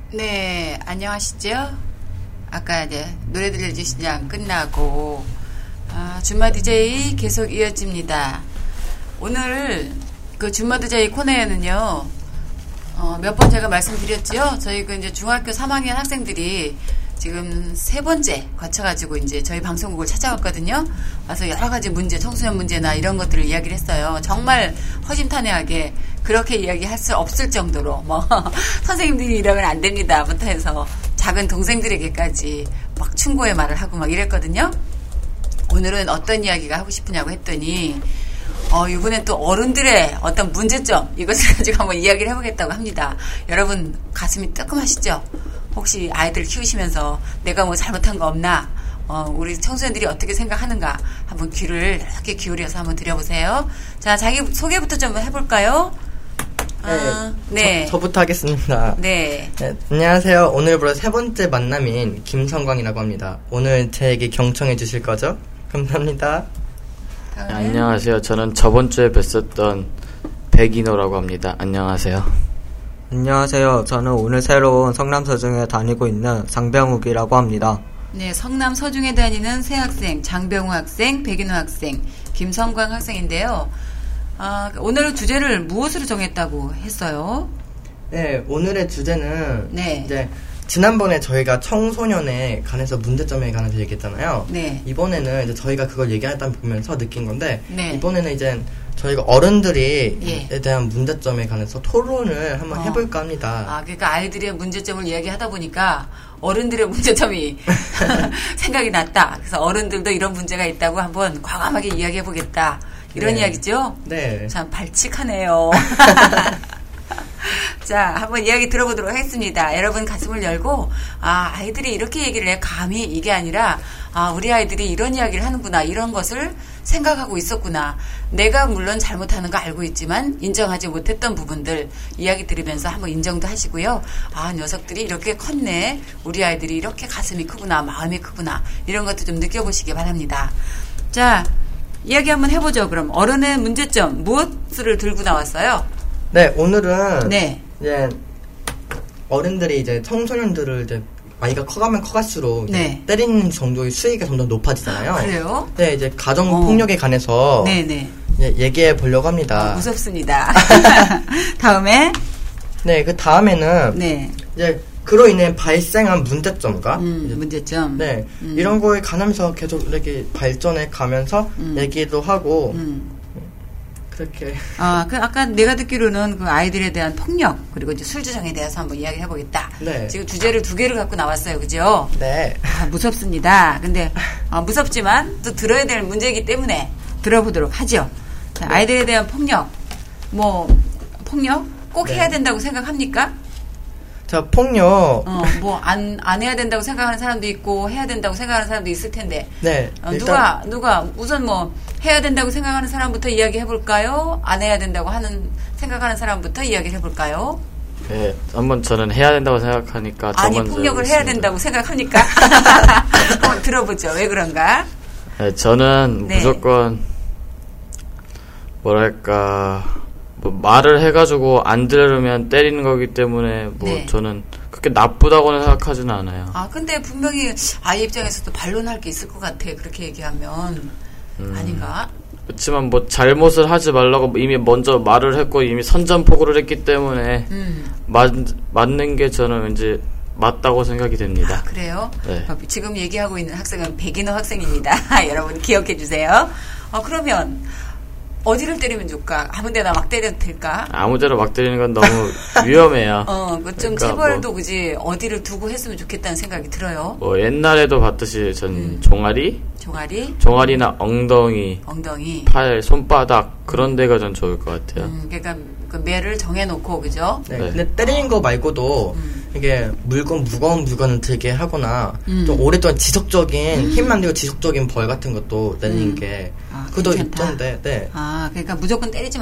네, 안녕하시죠? 아까 이제 노래들 시장 끝나고 줌마 DJ 계속 이어집니다. 오늘 그 줌마 DJ 코너에는요, 몇 번 제가 말씀드렸지요? 저희 그 이제 중학교 3학년 학생들이 지금 3번째 거쳐가지고 이제 저희 방송국을 찾아왔거든요. 와서 여러 가지 문제, 청소년 문제나 이런 것들을 이야기를 했어요. 정말 허심탄회하게 그렇게 이야기할 수 없을 정도로 선생님들이 이러면 안 됩니다부터 해서 작은 동생들에게까지 막 충고의 말을 하고 막 이랬거든요. 오늘은 어떤 이야기가 하고 싶으냐고 했더니 이번엔 또 어른들의 어떤 문제점 이것을 가지고 한번 이야기를 해보겠다고 합니다. 여러분 가슴이 뜨끔하시죠? 혹시 아이들 키우시면서 내가 뭐 잘못한 거 없나? 우리 청소년들이 어떻게 생각하는가? 한번 귀를 이렇게 기울여서 한번 드려보세요. 자, 자기 소개부터 좀 해볼까요? 네. 저부터 하겠습니다. 네. 네. 안녕하세요. 오늘부로 3번째 만남인 김성광이라고 합니다. 오늘 제에게 경청해 주실 거죠? 감사합니다. 네, 안녕하세요. 저는 저번 주에 뵀었던 백인호라고 합니다. 안녕하세요. 안녕하세요. 저는 오늘 새로운 성남서중에 다니고 있는 장병욱이라고 합니다. 네, 성남서중에 다니는 새 학생, 장병욱 학생, 백인호 학생, 김성광 학생인데요. 오늘 주제를 무엇으로 정했다고 했어요? 네, 오늘의 주제는 네. 이제 지난번에 저희가 청소년에 관해서 문제점에 관해서 얘기했잖아요. 네. 이번에는 이제 저희가 그걸 얘기하다 보면서 느낀 건데 네. 이번에는 이제 저희가 어른들이 예. 에 대한 문제점에 관해서 토론을 한번 해볼까 합니다. 그러니까 아이들의 문제점을 이야기하다 보니까 어른들의 문제점이 생각이 났다. 그래서 어른들도 이런 문제가 있다고 한번 과감하게 이야기해보겠다. 이런 네. 이야기죠? 네. 참 발칙하네요. 자, 한번 이야기 들어보도록 하겠습니다. 여러분 가슴을 열고 아이들이 이렇게 얘기를 해. 감히 이게 아니라 우리 아이들이 이런 이야기를 하는구나. 이런 것을 생각하고 있었구나. 내가 물론 잘못하는 거 알고 있지만 인정하지 못했던 부분들 이야기 들으면서 한번 인정도 하시고요. 녀석들이 이렇게 컸네. 우리 아이들이 이렇게 가슴이 크구나. 마음이 크구나. 이런 것도 좀 느껴보시기 바랍니다. 자, 이야기 한번 해보죠. 그럼 어른의 문제점 무엇을 들고 나왔어요? 네, 오늘은 네. 이제 어른들이 이제 청소년들을 이제 아이가 커가면 커갈수록 네. 때리는 정도의 수위가 점점 높아지잖아요. 그래요? 네, 이제 가정 폭력에 관해서 네네. 얘기해 보려고 합니다. 무섭습니다. 다음에 네, 그 다음에는 네. 이제 그로 인해 발생한 문제점과 문제점. 네, 이런 거에 관하면서 계속 이렇게 발전해 가면서 얘기도 하고 그렇게. 아까 내가 듣기로는 그 아이들에 대한 폭력 그리고 이제 술주정에 대해서 한번 이야기를 해보겠다. 네. 지금 주제를 2개를 갖고 나왔어요, 그죠? 네. 무섭습니다. 근데 무섭지만 또 들어야 될 문제이기 때문에 들어보도록 하죠. 자, 네. 아이들에 대한 폭력, 폭력 꼭 네. 해야 된다고 생각합니까? 자, 폭력. 안 해야 된다고 생각하는 사람도 있고 해야 된다고 생각하는 사람도 있을 텐데. 네. 누가 우선 해야 된다고 생각하는 사람부터 이야기해 볼까요? 안 해야 된다고 생각하는 사람부터 이야기를 해 볼까요? 네, 한번 저는 해야 된다고 생각하니까 폭력을 해야 된다고 생각합니까? 한번 들어보죠. 왜 그런가? 네, 저는 네. 무조건 말을 해가지고 안 들으면 때리는 거기 때문에 네. 저는 그렇게 나쁘다고는 생각하지는 않아요. 근데 분명히 아이 입장에서도 반론할 게 있을 것 같아. 그렇게 얘기하면 아닌가? 그렇지만 잘못을 하지 말라고 이미 먼저 말을 했고 이미 선전포고를 했기 때문에 맞는 게 저는 왠지 맞다고 생각이 됩니다. 그래요? 네. 지금 얘기하고 있는 학생은 백인호 학생입니다. 여러분 기억해 주세요. 그러면 어디를 때리면 좋을까? 아무 데나 막 때려도 될까? 아무 데나 막 때리는 건 너무 위험해요. 좀 체벌도 그지 어디를 두고 했으면 좋겠다는 생각이 들어요. 옛날에도 봤듯이 전 종아리나 엉덩이, 팔, 손바닥 그런 데가 전 좋을 것 같아요. 그러니까 그 매를 정해놓고 그죠? 네. 근데 때리는 거 말고도 이게 무거운 물건을 들게 하거나 좀 오랫동안 지속적인 힘만 들고 지속적인 벌 같은 것도 내리는 게 그것도 있던데. 네. 그러니까 무조건 때리지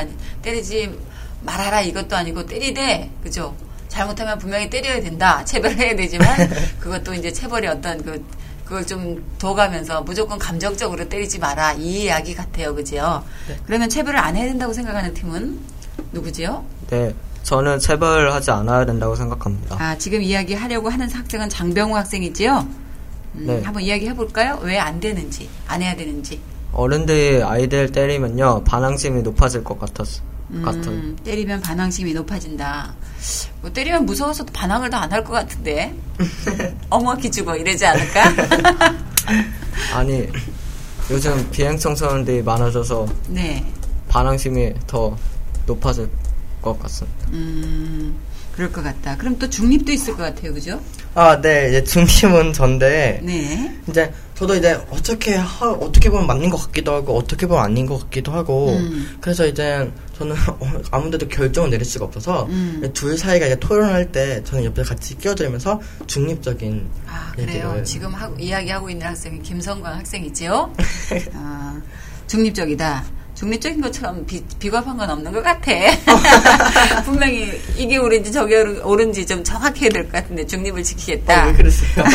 말아라 이것도 아니고 때리되 그죠? 잘못하면 분명히 때려야 된다. 체벌을 해야 되지만 그것도 이제 체벌이 그걸 좀 둬가면서 무조건 감정적으로 때리지 마라 이 이야기 같아요, 그죠? 네. 그러면 체벌을 안 해야 된다고 생각하는 팀은 누구지요? 네, 저는 체벌하지 않아야 된다고 생각합니다. 아, 지금 이야기하려고 하는 학생은 장병우 학생이지요? 네. 한번 이야기해볼까요? 왜 안 되는지, 안 해야 되는지. 어른들이 아이들 때리면요, 반항심이 높아질 것 같아요. 때리면 반항심이 높아진다. 뭐 때리면 무서워서 반항을 더 안 할 것 같은데. 어머 기죽어 이러지 않을까? 아니, 요즘 비행 청소년들이 많아져서 네. 반항심이 더 높아질 것 같습니다. 그럴 것 같다. 그럼 또 중립도 있을 것 같아요, 그죠? 아, 네, 이제 중심은 전데. 네. 이제 저도 이제 어떻게 보면 맞는 것 같기도 하고 어떻게 보면 아닌 것 같기도 하고. 그래서 이제 저는 아무데도 결정을 내릴 수가 없어서 둘 사이가 이제 토론할 때 저는 옆에 같이 끼어들면서 중립적인 그래요. 얘기를. 지금 이야기하고 있는 학생이 김성광 학생이지요? 중립적이다. 중립적인 것처럼 비겁한 건 없는 것 같아. 분명히 이게 옳은지 저게 옳은지 좀 정확해야 될 것 같은데 중립을 지키겠다. 왜 그랬어요?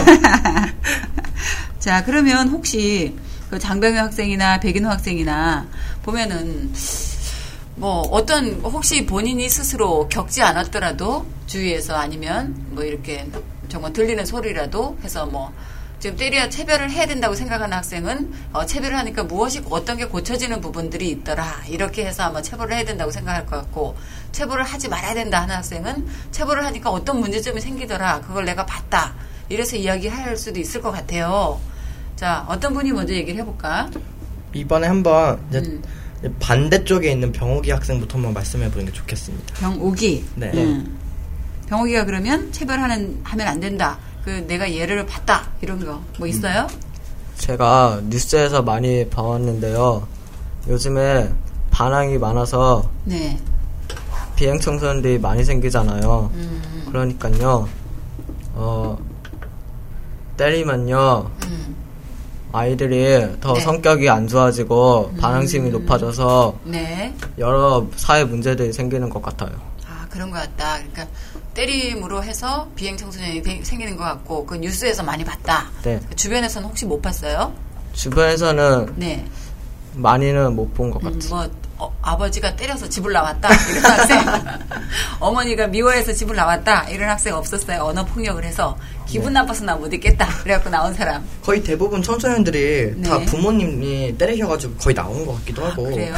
자, 그러면 혹시 그 장병효 학생이나 백인호 학생이나 보면은 뭐 어떤 혹시 본인이 스스로 겪지 않았더라도 주위에서 아니면 뭐 이렇게 정말 들리는 소리라도 해서 뭐 지금 때려야 체별을 해야 된다고 생각하는 학생은 체별을 하니까 무엇이 어떤 게 고쳐지는 부분들이 있더라 이렇게 해서 아마 체벌을 해야 된다고 생각할 것 같고 체벌을 하지 말아야 된다 하는 학생은 체벌을 하니까 어떤 문제점이 생기더라 그걸 내가 봤다 이래서 이야기할 수도 있을 것 같아요. 자, 어떤 분이 먼저 얘기를 해볼까? 이번에 한번 이제 반대쪽에 있는 병옥이 학생부터 한번 말씀해보는 게 좋겠습니다. 병옥이? 네. 병옥이가 그러면 체벌하면 안 된다. 내가 예를 봤다. 이런 거 뭐 있어요? 제가 뉴스에서 많이 봐왔는데요. 요즘에 반항이 많아서 네. 비행 청소년들이 많이 생기잖아요. 그러니까요. 때리면요. 아이들이 더 네. 성격이 안 좋아지고 반항심이 높아져서 네. 여러 사회 문제들이 생기는 것 같아요. 아, 그런 것 같다. 그러니까 때림으로 해서 비행 청소년이 생기는 것 같고 그 뉴스에서 많이 봤다. 네. 주변에서는 혹시 못 봤어요? 주변에서는 네. 많이는 못 본 것 같아요. 아버지가 때려서 집을 나왔다 이런 학생, 어머니가 미워해서 집을 나왔다 이런 학생 없었어요? 언어 폭력을 해서 기분 나빠서 나 못 있겠다 그래갖고 나온 사람. 거의 대부분 청소년들이 네. 다 부모님이 때리셔가지고 거의 나온 것 같기도 하고. 그래요?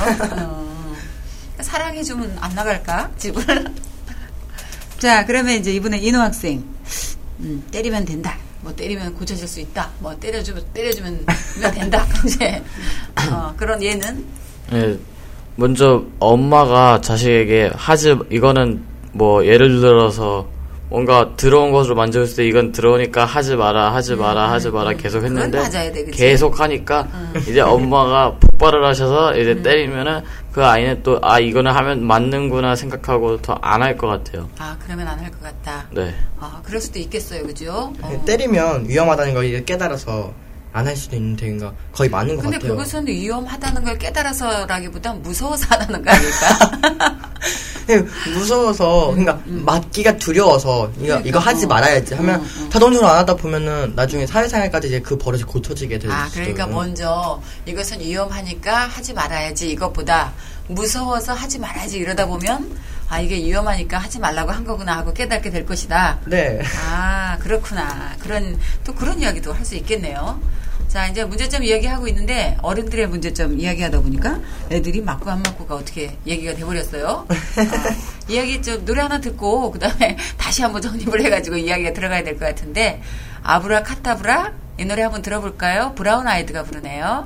사랑해주면 안 나갈까 집을? 자, 그러면 이제 이번에 인호 학생, 때리면 된다. 뭐 때리면 고쳐질 수 있다. 뭐 때려주면 된다. 이제 그런 예는. 예, 먼저 엄마가 자식에게 이거는 뭐 예를 들어서 뭔가 들어온 것으로 만졌을 때 이건 들어오니까 하지 마라 계속 했는데 맞아야 돼, 그치? 계속 하니까 이제 엄마가 폭발을 하셔서 이제 때리면은 그 아이는 또 이거는 하면 맞는구나 생각하고 더 안 할 것 같아요. 아, 그러면 안 할 것 같다. 네. 그럴 수도 있겠어요, 그죠? 때리면 위험하다는 걸 이제 깨달아서 안 할 수도 있는 되니까 거의 많은 것 근데 같아요. 그것은 위험하다는 걸 깨달아서라기보다 무서워서 하는 거 아닐까? 무서워서, 그러니까 맞기가 두려워서 이거 하지 말아야지 하면 자동적으로 안 하다 보면은 나중에 사회생활까지 이제 그 버릇이 고쳐지게 될 수도. 그러니까 먼저 이것은 위험하니까 하지 말아야지 이것보다 무서워서 하지 말아야지 이러다 보면 이게 위험하니까 하지 말라고 한 거구나 하고 깨닫게 될 것이다. 네. 그렇구나. 그런 이야기도 할 수 있겠네요. 자, 이제 문제점 이야기하고 있는데 어른들의 문제점 이야기하다 보니까 애들이 맞고 안 맞고가 어떻게 얘기가 돼버렸어요. 이야기 좀 노래 하나 듣고 그 다음에 다시 한번 정립을 해가지고 이야기가 들어가야 될 것 같은데 아브라카타브라 이 노래 한번 들어볼까요? 브라운 아이드가 부르네요.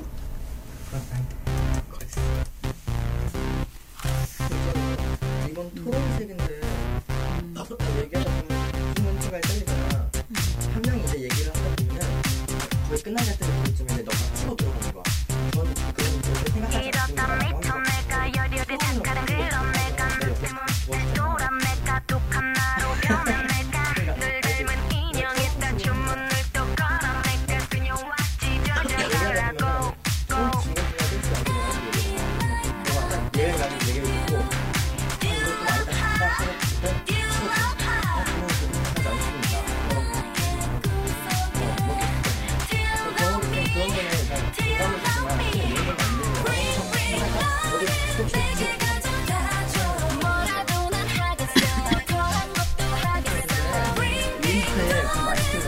이번 토론식인데 얘기하다 보면 무슨 문제가 생기잖아. 한 명이 이제 얘기를 하다 보면 거의 끝나갈 때쯤에 너가 치고 들어가는 거야. 저는 그런 생각하지 않고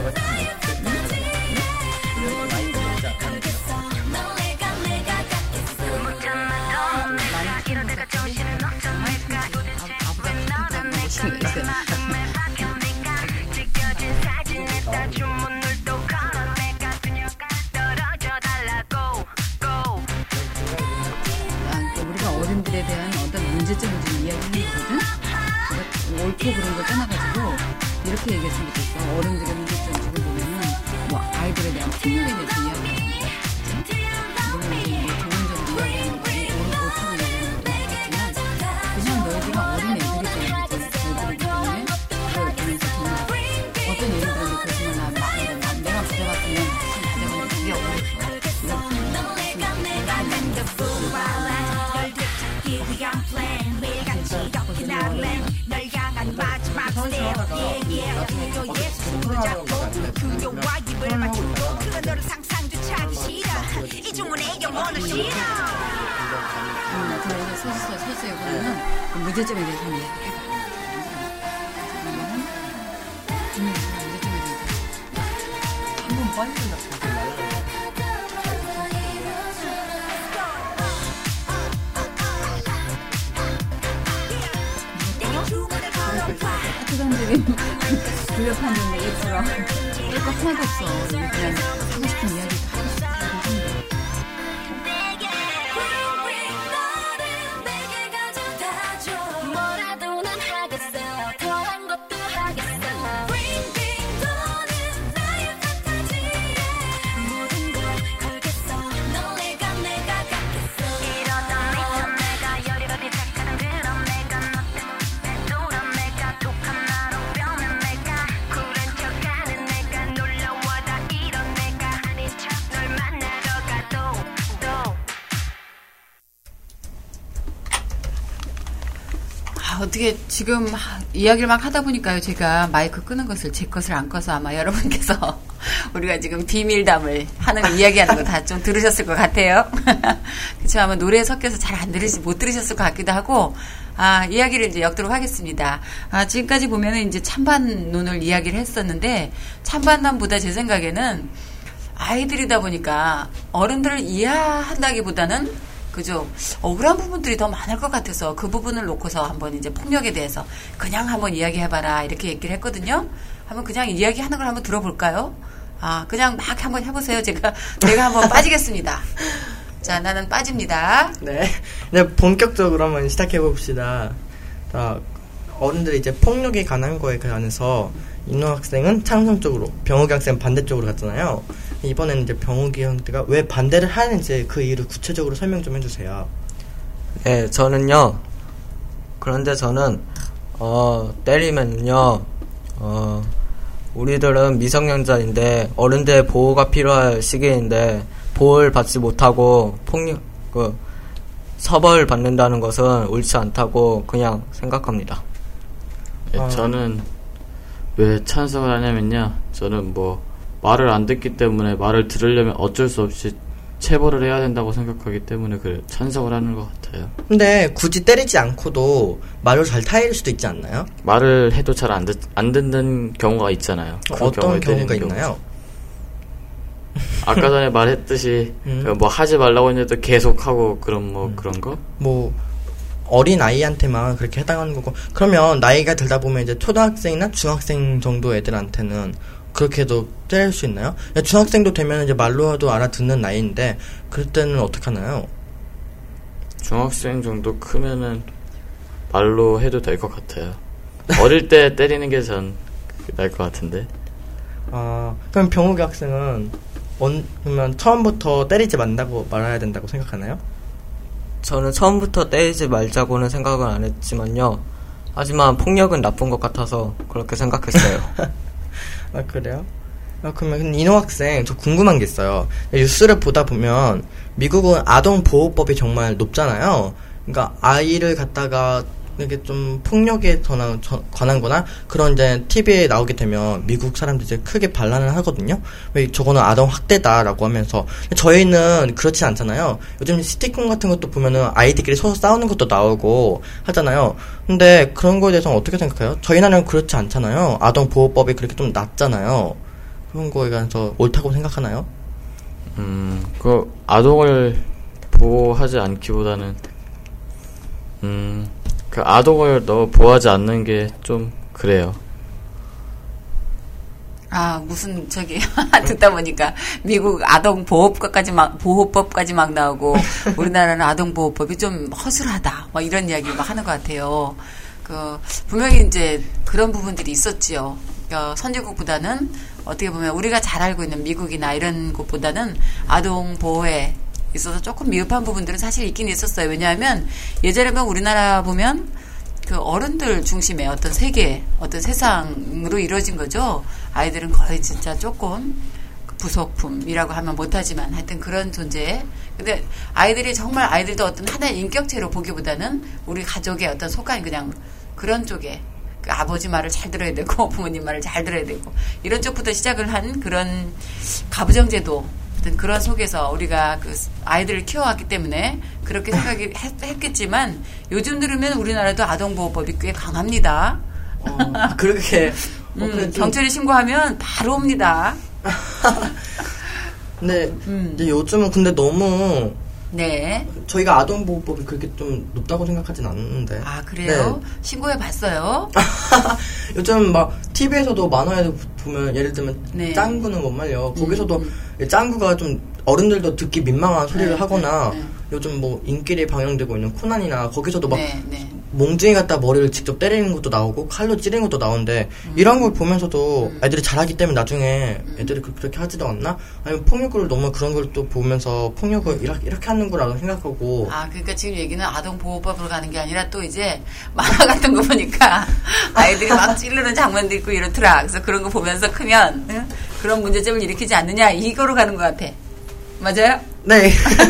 우리가 어른들에 대한 어떤 문제점을 좀 이야기하는 거거든. 옳고 그런 걸 떠나가지고 이렇게 얘기했으면 좋겠어. 어른들의 문제점 지금 보면은 뭐 아이들에 대한 폭력에 대해서 이야기하는 거, 물론 뭐 좋은 점을 이야기하는 거고 옳다고 이야기하는 거지만 그냥 너희들은 어린 애들이기 때문에 그러면서 정말 어떤 예를 들어 그렇지만 내가 부자 같으면 부자가 그게 어렵어. 서서히 그러면 문제점에 대해서 한번 얘기해봐. 문제점에 대해서 한번 빨리 생각해. 학교장들이 불협한 점이 있더라. 그거 하나도 없어. 그냥 하고 싶은 이야기 다 하고 싶어. 어떻게 지금 이야기를 막 하다 보니까요, 제가 마이크 끄는 것을 제 것을 안 꺼서 아마 여러분께서 우리가 지금 비밀담을 하는 이야기하는 거 다 좀 들으셨을 것 같아요. 그렇지만 아마 노래에 섞여서 잘 못 들으셨을 것 같기도 하고, 이야기를 이제 엮도록 하겠습니다. 지금까지 보면은 이제 찬반론을 이야기를 했었는데, 찬반론보다 제 생각에는 아이들이다 보니까 어른들을 이해한다기보다는 그죠? 억울한 부분들이 더 많을 것 같아서 그 부분을 놓고서 한번 이제 폭력에 대해서 그냥 한번 이야기해봐라 이렇게 얘기를 했거든요. 한번 그냥 이야기하는 걸 한번 들어볼까요? 그냥 막 한번 해보세요. 제가 한번 빠지겠습니다. 자, 나는 빠집니다. 네, 본격적으로 한번 시작해 봅시다. 어른들이 이제 폭력에 관한 거에 관해서 인호 학생은 찬성 쪽으로, 병욱이 학생은 반대쪽으로 갔잖아요. 이번에는 이제 병욱이 형제가 왜 반대를 하는지 그 이유를 구체적으로 설명 좀 해주세요. 네, 저는요. 그런데 저는 때리면요. 우리들은 미성년자인데 어른들의 보호가 필요할 시기인데 보호를 받지 못하고 처벌을 받는다는 것은 옳지 않다고 그냥 생각합니다. 네, 저는 왜 찬성을 하냐면요. 저는 말을 안 듣기 때문에 말을 들으려면 어쩔 수 없이 체벌을 해야 된다고 생각하기 때문에 찬성을 하는 것 같아요. 근데 굳이 때리지 않고도 말을 잘 타일 수도 있지 않나요? 말을 해도 잘 안 듣는 경우가 있잖아요. 어떤 경우가 있나요? 아까 전에 말했듯이 하지 말라고 했는데도 계속하고 그런 거? 어린 아이한테만 그렇게 해당하는 거고, 그러면 나이가 들다 보면 이제 초등학생이나 중학생 정도 애들한테는 그렇게도 때릴 수 있나요? 중학생도 되면 이제 말로도 알아듣는 나이인데 그럴 때는 어떻게 하나요? 중학생 정도 크면은 말로 해도 될 것 같아요. 어릴 때 때리는 게 전 나을 것 같은데. 그럼 병욱이 학생은 그러면 처음부터 때리지 말라고 말해야 된다고 생각하나요? 저는 처음부터 때리지 말자고는 생각은 안 했지만요. 하지만 폭력은 나쁜 것 같아서 그렇게 생각했어요. 그래요? 그러면 인호 학생, 저 궁금한 게 있어요. 뉴스를 보다 보면 미국은 아동보호법이 정말 높잖아요. 그러니까 아이를 갖다가 이게 좀 폭력에 관한 거나 그런 이제 TV에 나오게 되면 미국 사람들이 이제 크게 반란을 하거든요. 왜 저거는 아동 학대다라고 하면서. 저희는 그렇지 않잖아요. 요즘 시티콘 같은 것도 보면은 아이들끼리 서로 싸우는 것도 나오고 하잖아요. 근데 그런 거에 대해서는 어떻게 생각해요? 저희 나라는 그렇지 않잖아요. 아동 보호법이 그렇게 좀 낮잖아요. 그런 거에 관해서 옳다고 생각하나요? 그 아동을 보호하지 않기보다는 그 아동을 너무 보호하지 않는 게 좀 그래요. 아, 무슨, 듣다 보니까, 미국 아동보호법까지 막 나오고, 우리나라는 아동보호법이 좀 허술하다, 뭐 이런 이야기 막 하는 것 같아요. 분명히 이제 그런 부분들이 있었지요. 선진국보다는, 어떻게 보면 우리가 잘 알고 있는 미국이나 이런 곳보다는 아동보호에 있어서 조금 미흡한 부분들은 사실 있긴 있었어요. 왜냐하면, 예전에 우리나라 보면, 그 어른들 중심의 어떤 세계, 어떤 세상으로 이루어진 거죠. 아이들은 거의 진짜 조금 부속품이라고 하면 못하지만 하여튼 그런 존재. 근데 아이들도 어떤 하나의 인격체로 보기보다는 우리 가족의 어떤 속한 그냥 그런 쪽에 그 아버지 말을 잘 들어야 되고 부모님 말을 잘 들어야 되고 이런 쪽부터 시작을 한 그런 가부장제도 그런 속에서 우리가 그 아이들을 키워왔기 때문에 그렇게 했겠지만 요즘 들으면 우리나라도 아동보호법이 꽤 강합니다. 그렇게 경찰에 신고하면 바로 옵니다. 네, 이제 요즘은 근데 너무 네. 저희가 아동보호법이 그렇게 좀 높다고 생각하진 않는데. 아, 그래요? 네. 신고해 봤어요? 요즘 막 TV에서도 만화에도 보면 예를 들면 네. 짱구는 못 말려. 거기서도 짱구가 좀 어른들도 듣기 민망한 소리를 하거나 요즘 뭐 인기리에 방영되고 있는 코난이나 거기서도 막 몽둥이 갖다 머리를 직접 때리는 것도 나오고 칼로 찌르는 것도 나오는데 이런 걸 보면서도 애들이 잘하기 때문에 나중에 애들이 그렇게 하지도 않나? 아니면 폭력을 너무 그런 걸 또 보면서 폭력을 이렇게 하는 거라고 생각하고. 아, 그러니까 지금 얘기는 아동보호법으로 가는 게 아니라 또 이제 만화 같은 거 보니까 아이들이 막 찌르는 장면도 있고 이렇더라. 그래서 그런 거 보면서 크면 그런 문제점을 일으키지 않느냐 이거로 가는 것 같아. 맞아요? 네.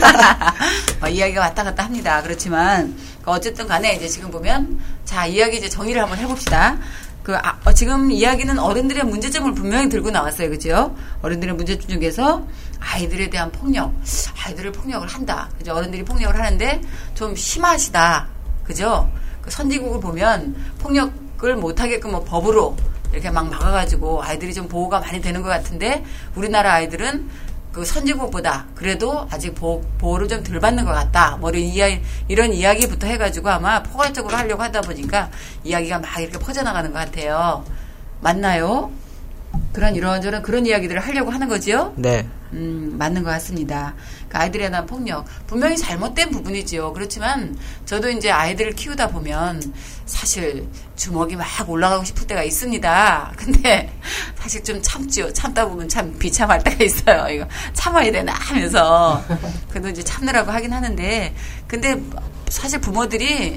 이야기가 왔다 갔다 합니다. 그렇지만 어쨌든 간에 이제 지금 보면 자 이야기 이제 정의를 한번 해봅시다. 지금 이야기는 어른들의 문제점을 분명히 들고 나왔어요. 그죠? 어른들의 문제점 중에서 아이들에 대한 아이들을 폭력을 한다. 그죠? 어른들이 폭력을 하는데 좀 심하시다. 그죠? 그 선진국을 보면 폭력을 못하게끔 뭐 법으로 이렇게 막 막아가지고 아이들이 좀 보호가 많이 되는 것 같은데 우리나라 아이들은 그 선진국보다 그래도 아직 보호를 좀 덜 받는 것 같다. 뭐 이런 이야기부터 해가지고 아마 포괄적으로 하려고 하다 보니까 이야기가 막 이렇게 퍼져나가는 것 같아요. 맞나요? 이런저런 그런 이야기들을 하려고 하는 거지요? 네. 맞는 것 같습니다. 그 아이들에 대한 폭력. 분명히 잘못된 부분이지요. 그렇지만 저도 이제 아이들을 키우다 보면 사실 주먹이 막 올라가고 싶을 때가 있습니다. 근데 사실 좀 참지요. 참다 보면 참 비참할 때가 있어요. 이거 참아야 되나 하면서. 그래도 이제 참느라고 하긴 하는데. 근데 사실 부모들이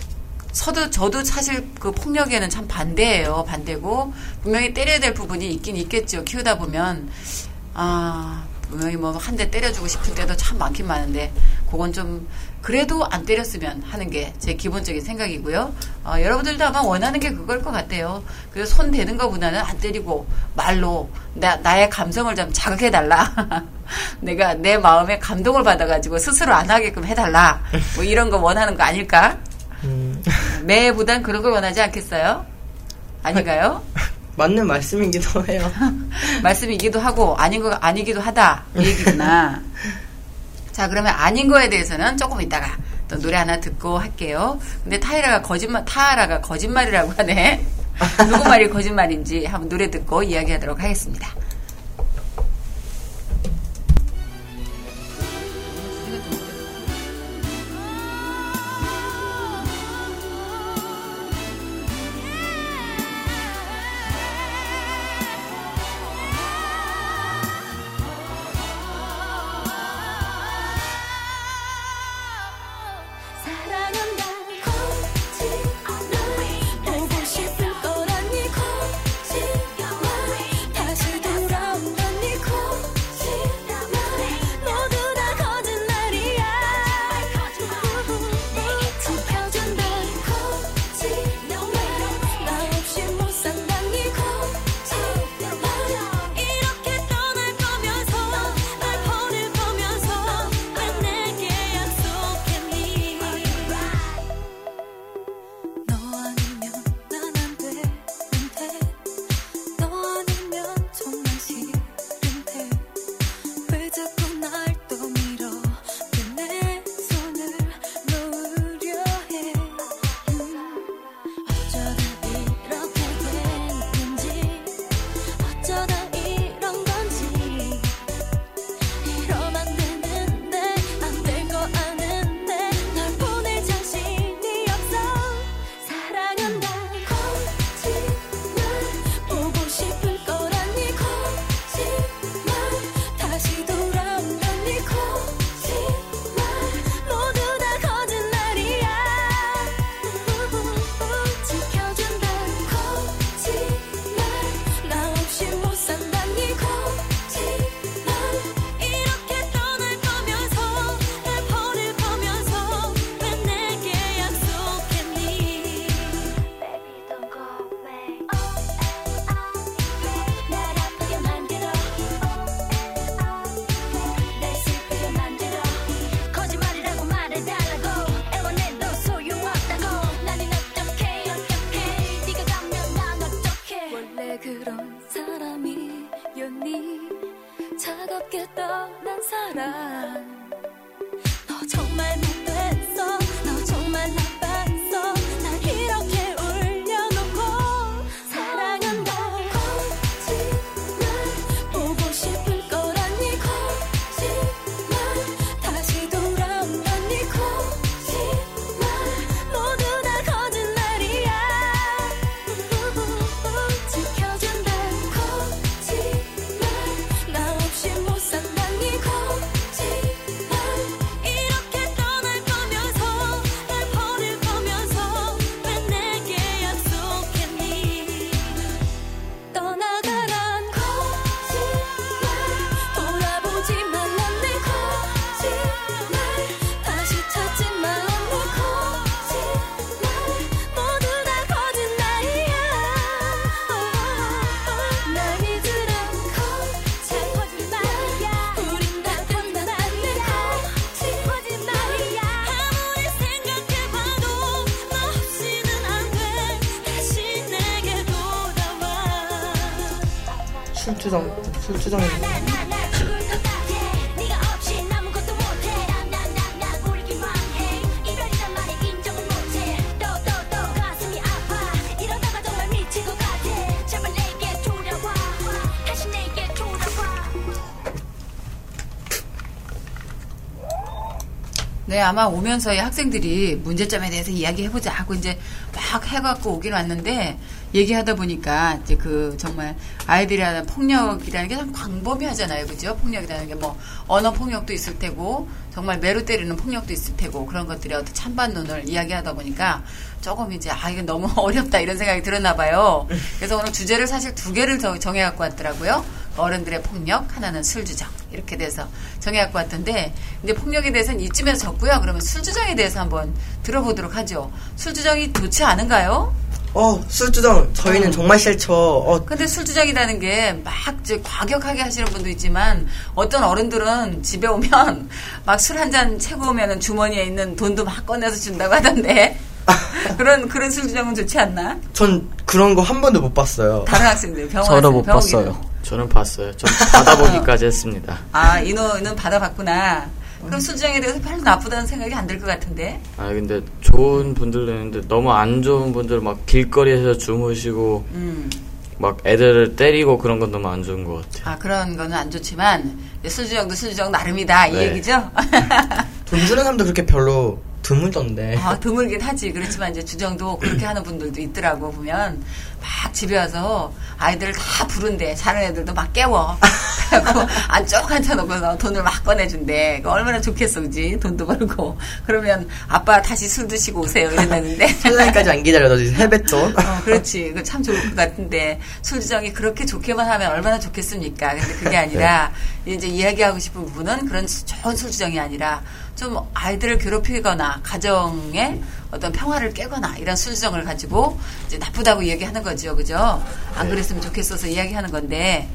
저도 사실 그 폭력에는 참 반대예요. 반대고 분명히 때려야 될 부분이 있긴 있겠죠. 키우다 보면 분명히 뭐 한 대 때려주고 싶은 때도 참 많긴 많은데 그건 좀 그래도 안 때렸으면 하는 게 제 기본적인 생각이고요. 여러분들도 아마 원하는 게 그걸 것 같아요. 그래서 손 대는 것보다는 안 때리고 말로 나의 감성을 좀 자극해달라. 내가 내 마음에 감동을 받아가지고 스스로 안 하게끔 해달라. 뭐 이런 거 원하는 거 아닐까? 매보단 그런 걸 원하지 않겠어요? 아닌가요? 맞는 말씀이기도 해요. 말씀이기도 하고 아니기도 하다 이 얘기구나. 자, 그러면 아닌 거에 대해서는 조금 이따가 또 노래 하나 듣고 할게요. 근데 타하라가 거짓말이라고 하네. 누구 말이 거짓말인지 한번 노래 듣고 이야기하도록 하겠습니다. 보고 싶을 거라니 다시 또 이렇게 떠난 사람 너 정말 못됐어 너 정말 나빴어 날 이렇게 울려놓고 사랑한다 거짓말 보고 싶을 거라니 거짓말 다시 돌아온다니 거짓말 모두 다 거짓말이야 지켜준다 거짓말 나 없이 못 산다니 거짓말 이렇게 떠날 거면서 날 버릴 거면서 왜 내게 약속했니 떠나가란 거짓말 돌아보지 말란 내 거짓말 다시 찾지 말란 내 거짓말 모두 다 거짓말이야 날 믿으란 거짓말이야 우린 다 판단한 내 거짓말이야 아무리 생각해봐도 너 없이는 안돼 다시 내게 돌아와 술주정 나나나 죽을 때까지 네가 없이 아무것도 못해 나나나나 울기만 해 이별이란 말에 인정은 못해 또 가슴이 아파 이러다가 정말 미칠 것 같아 제발 내게 돌아와 다시 내게 돌아와 네, 아마 오면서 이 학생들이 문제점에 대해서 이야기해보자 하고 이제 막 해갖고 오긴 왔는데, 얘기하다 보니까 이제 그 정말 아이들이라는 폭력이라는 게 참 광범위하잖아요. 그죠? 폭력이라는 게 뭐 언어 폭력도 있을 테고, 정말 매로 때리는 폭력도 있을 테고, 그런 것들의 어떤 찬반론을 이야기하다 보니까 조금 이제, 이게 너무 어렵다 이런 생각이 들었나 봐요. 그래서 오늘 주제를 사실 2개를 정해갖고 왔더라고요. 어른들의 폭력, 하나는 술주정. 이렇게 돼서 정해갖고 왔던데, 이제 폭력에 대해서는 이쯤에서 적고요. 그러면 술주정에 대해서 한번 들어보도록 하죠. 술주정이 좋지 않은가요? 술주정 저희는 정말 싫죠. 근데 술주정이라는 게 막 과격하게 하시는 분도 있지만, 어떤 어른들은 집에 오면 막 술 한 잔 채고 오면은 주머니에 있는 돈도 막 꺼내서 준다고 하던데. 그런 술주정은 좋지 않나? 전 그런 거 한 번도 못 봤어요. 다른 학생들 병원 저도 못 봤어요. 저는 봤어요. 전 받아보기까지 했습니다. 이노는 받아봤구나. 그럼 술주정에 대해서 별로 나쁘다는 생각이 안 들 것 같은데. 근데 좋은 분들도 있는데 너무 안 좋은 분들 막 길거리에서 주무시고 막 애들을 때리고 그런 건 너무 안 좋은 것 같아요. 그런 거는 안 좋지만 술주정도 술주정 나름이다 이 네. 얘기죠? 돈 주는 사람도 그렇게 별로 드물던데. 드물긴 하지. 그렇지만 이제 주정도 그렇게 하는 분들도 있더라고. 보면 막 집에 와서 아이들을 다 부른대. 자는 애들도 막 깨워. 그래갖고 안쪽 앉혀놓고서 돈을 막 꺼내준대. 얼마나 좋겠어, 그지? 돈도 벌고. 그러면 아빠 다시 술 드시고 오세요. 이랬는데. 설날까지 안 기다려도 세뱃돈. 그렇지. 그 참 좋을 것 같은데 술주정이 그렇게 좋게만 하면 얼마나 좋겠습니까? 근데 그게 아니라 이제 이야기하고 싶은 부분은 그런 좋은 술주정이 아니라 좀 아이들을 괴롭히거나 가정의 어떤 평화를 깨거나 이런 술주정을 가지고 이제 나쁘다고 얘기하는 거죠. 그죠? 안 그랬으면 좋겠어서 이야기하는 건데.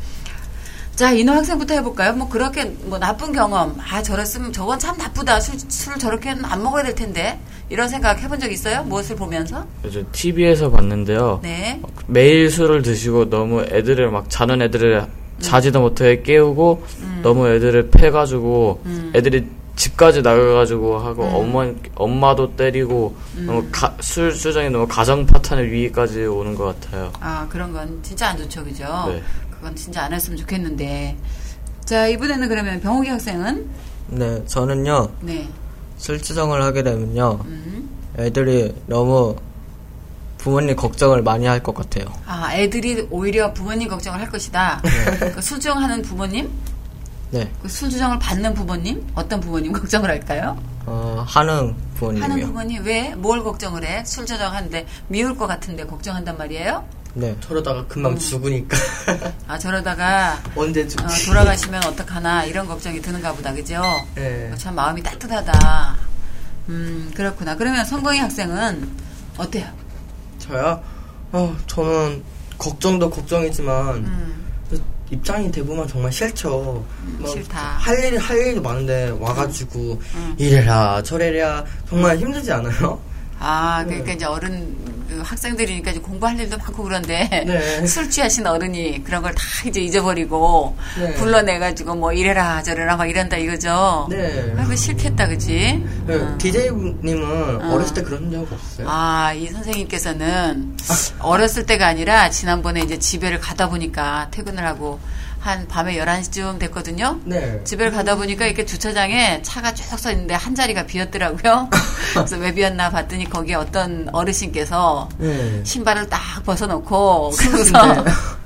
자, 이노 학생부터 해볼까요? 뭐 그렇게 뭐 나쁜 경험, 저랬으면 저건 참 나쁘다. 술 저렇게는 안 먹어야 될 텐데. 이런 생각 해본 적 있어요? 무엇을 보면서? 요즘 TV에서 봤는데요. 네. 매일 술을 드시고 너무 애들을 막 자는 애들을 자지도 못하게 깨우고 너무 애들을 패가지고 애들이 집까지 나가가지고 하고 엄마도 때리고 너무 술주정이 너무 가정 파탄의 위기까지 오는 것 같아요. 그런 건 진짜 안 좋죠, 그죠? 네. 그건 진짜 안 했으면 좋겠는데. 자, 이번에는 그러면 병욱이 학생은? 네, 저는요. 네. 술주정을 하게 되면요. 애들이 너무 부모님 걱정을 많이 할 것 같아요. 애들이 오히려 부모님 걱정을 할 것이다. 그 술주정하는 부모님? 네. 그 술주정을 받는 부모님? 어떤 부모님 걱정을 할까요? 하는 부모님이요. 하는 부모님 왜? 뭘 걱정을 해? 술주정하는데 미울 것 같은데 걱정한단 말이에요? 네. 저러다가 금방 죽으니까. 저러다가 언제 죽지? 돌아가시면 어떡하나 이런 걱정이 드는가 보다, 그죠? 네. 참 마음이 따뜻하다. 그렇구나. 그러면 성광이 학생은 어때요? 저요? 저는 걱정도 걱정이지만 입장이 대부분 정말 싫죠. 싫다. 할 일도 많은데 와가지고 이래라 저래라 정말 힘들지 않아요? 그러니까 이제 그 학생들이니까 이제 공부할 일도 많고 그런데 네. 술 취하신 어른이 그런 걸 다 이제 잊어버리고 네. 불러내가지고 뭐 이래라 저래라 막 이런다 이거죠. 네. 아이고 싫겠다 그치? DJ님은 어렸을 때 그런 적 없어요? 아, 이 선생님께서는 어렸을 때가 아니라 지난번에 이제 집에를 가다 보니까 퇴근을 하고 한 밤에 11시쯤 됐거든요. 네. 집에 가다 보니까 이렇게 주차장에 차가 쭉 서 있는데 한 자리가 비었더라고요. 그래서 왜 비었나 봤더니 거기에 어떤 어르신께서 네. 신발을 딱 벗어놓고 그래서